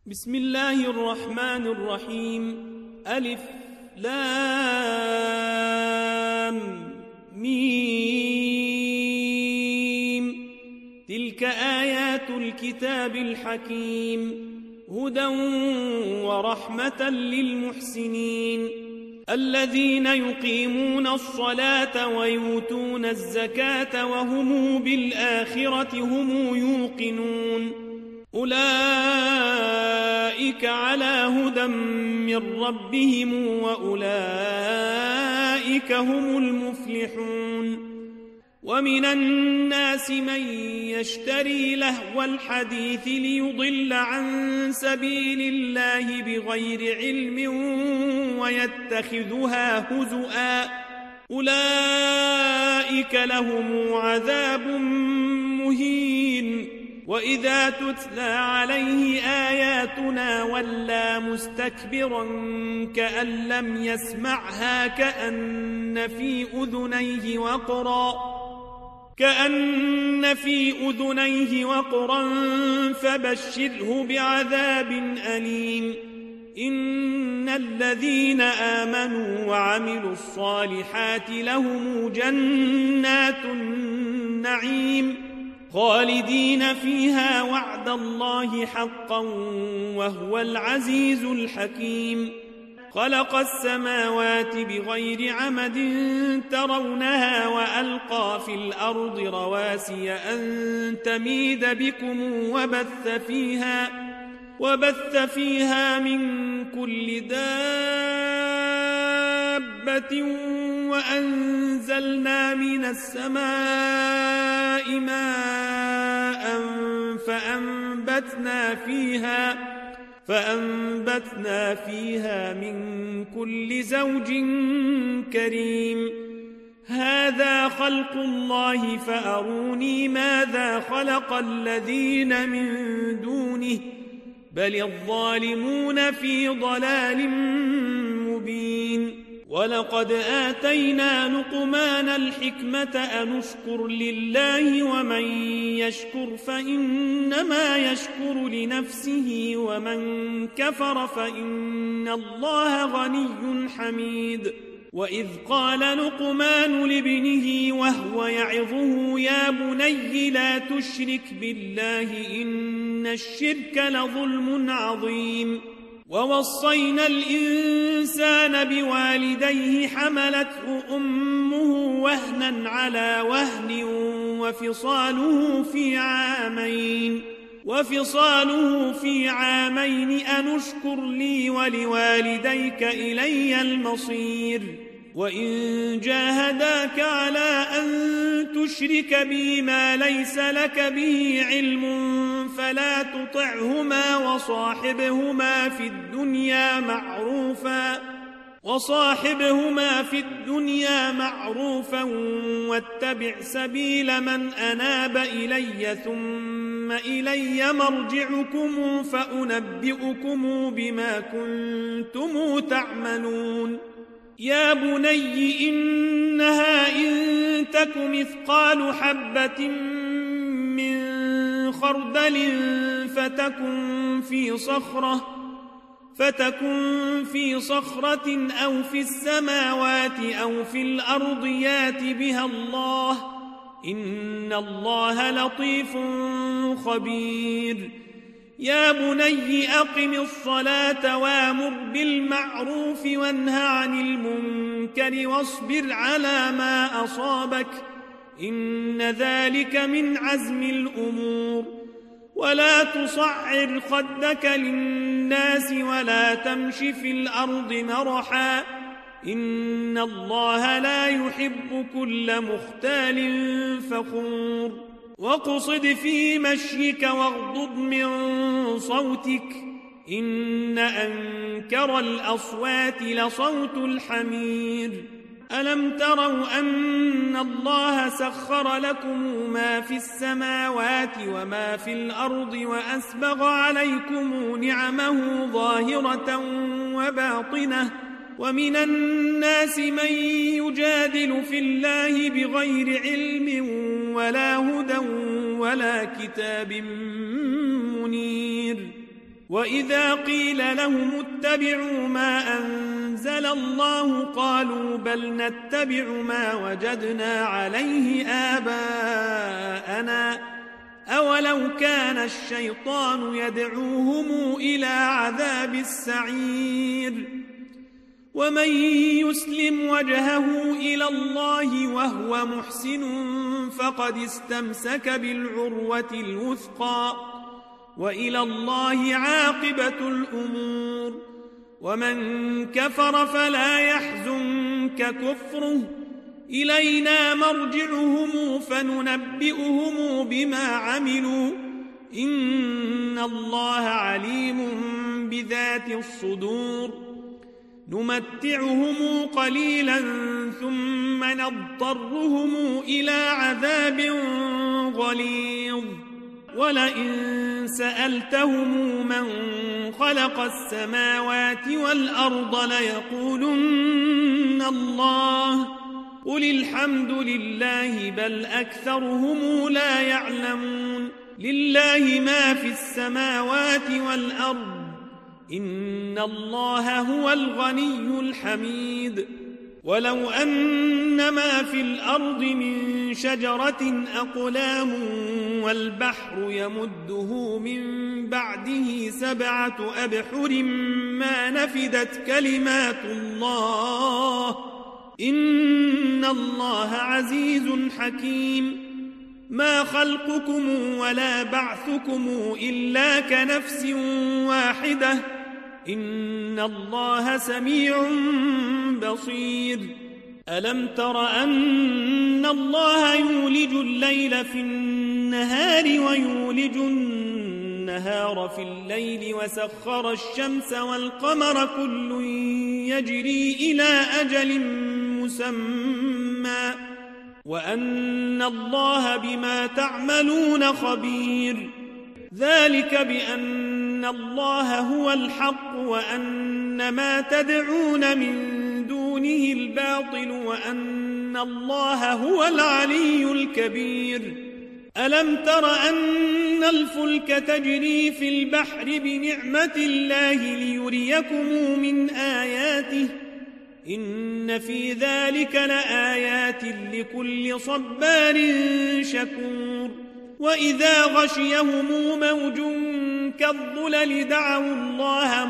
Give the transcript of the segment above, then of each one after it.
بسم الله الرحمن الرحيم. ألف لام ميم. تلك آيات الكتاب الحكيم، هدى ورحمة للمحسنين الذين يقيمون الصلاة ويؤتون الزكاة وهم بالآخرة هم يوقنون. أولئك على هدى من ربهم وأولئك هم المفلحون. ومن الناس من يشتري لهو الحديث ليضل عن سبيل الله بغير علم ويتخذها هزؤا، أولئك لهم عذاب مهين. وإذا تتلى عليه آياتنا ولى مستكبرا كأن لم يسمعها كأن في أذنيه وقرا فبشره بعذاب أليم. إن الذين آمنوا وعملوا الصالحات لهم جنات النعيم خالدين فيها وعد الله حقا وهو العزيز الحكيم. خلق السماوات بغير عمد ترونها وألقى في الأرض رواسي أن تميد بكم وبث فيها من كل دابة وأنزلنا من السماء ماء فأنبتنا فيها من كل زوج كريم. هذا خلق الله فأروني ماذا خلق الذين من دونه بل الظالمون في ضلال مبين. ولقد آتينا لقمان الحكمة أن اشكر لله ومن يشكر فإنما يشكر لنفسه ومن كفر فإن الله غني حميد. وإذ قال لقمان لابنه وهو يعظه يا بني لا تشرك بالله إن الشرك لظلم عظيم. ووصينا الإنسان بوالديه حملته أمه وهنا على وهن وفصاله في عامين أن اشكر لي ولوالديك إلي المصير. وإن جاهداك على أن تشرك بي ما ليس لك به علم فلا تطعهما وصاحبهما في الدنيا معروفا واتبع سبيل من أناب إلي ثم إلي مرجعكم فأنبئكم بما كنتم تعملون. يا بني إنها إن تك مثقال حبة من خردل فتكن في صخرة أو في السماوات أو في الأرض يات بها الله إن الله لطيف خبير. يا بني أقم الصلاة وامر بالمعروف وانه عن المنكر واصبر على ما أصابك إن ذلك من عزم الأمور. ولا تصعر خدك للناس ولا تمش في الأرض مرحا إن الله لا يحب كل مختال فخور. واقصد في مشيك واغضض من صوتك إن أنكر الأصوات لصوت الحمير. ألم تروا أن الله سخر لكم ما في السماوات وما في الأرض وأسبغ عليكم نعمه ظاهرة وباطنة ومن الناس من يجادل في الله بغير علم ولا هدى ولا كتاب منير وإذا قيل لهم اتبعوا ما أنزل الله قالوا بل نتبع ما وجدنا عليه آباءنا أولو كان الشيطان يدعوهم إلى عذاب السعير ومن يسلم وجهه إلى الله وهو محسن فقد استمسك بالعروة الوثقى وإلى الله عاقبة الأمور ومن كفر فلا يحزنك كفره إلينا مرجعهم فننبئهم بما عملوا إن الله عليم بذات الصدور نمتعهم قليلا ثم نضطرهم إلى عذاب غليظ ولئن سألتهم من خلق السماوات والأرض ليقولن الله قل الحمد لله بل أكثرهم لا يعلمون لله ما في السماوات والأرض إن الله هو الغني الحميد ولو أن ما في الأرض من شجرة أقلام والبحر يمده من بعده 7 أبحر ما نفدت كلمات الله إن الله عزيز حكيم ما خلقكم ولا بعثكم إلا كنفس واحدة إن الله سميع بصير ألم تر أن الله يولج الليل في النهار ويولج النهار في الليل وسخر الشمس والقمر كل يجري إلى أجل مسمى وأن الله بما تعملون خبير ذلك بأن الله هو الحق وأن ما تدعون من دونه الباطل وأن الله هو العلي الكبير ألم تر أن الفلك تجري في البحر بنعمة الله ليريكم من آياته إن في ذلك لآيات لكل صبار شكور وإذا غشيهم موج كالظلل دعوا الله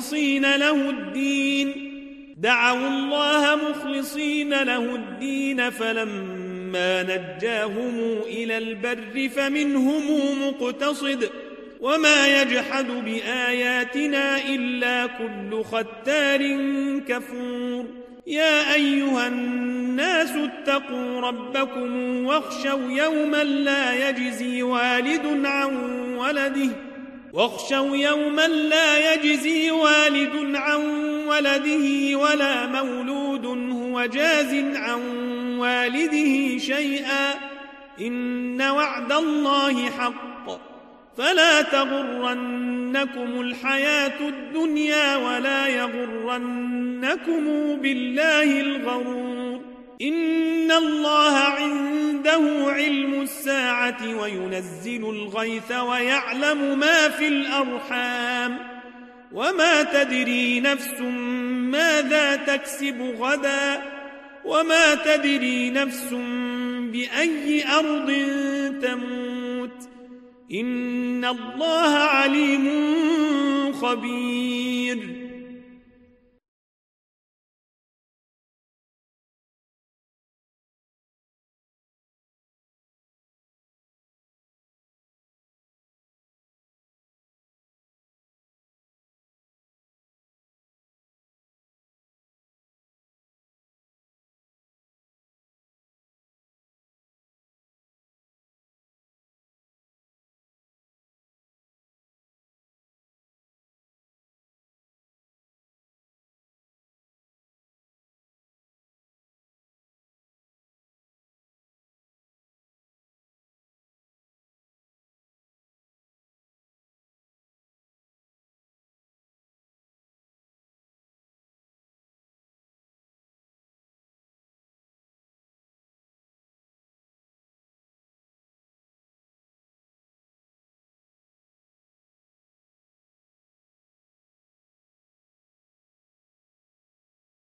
مخلصين له الدين فلما نجاهم إلى البر فمنهم مقتصد وما يجحد بآياتنا إلا كل ختار كفور يا أيها الناس اتقوا ربكم واخشوا يوما لا يجزي والد عن ولده ولا مولود هو جاز عن والده شيئا إن وعد الله حق فلا تغرنكم الحياة الدنيا ولا يغرنكم بالله الغرور إن الله عنده علم الساعة وينزل الغيث ويعلم ما في الأرحام وما تدري نفس ماذا تكسب غدا وما تدري نفس بأي أرض تموت إن الله عليم خبير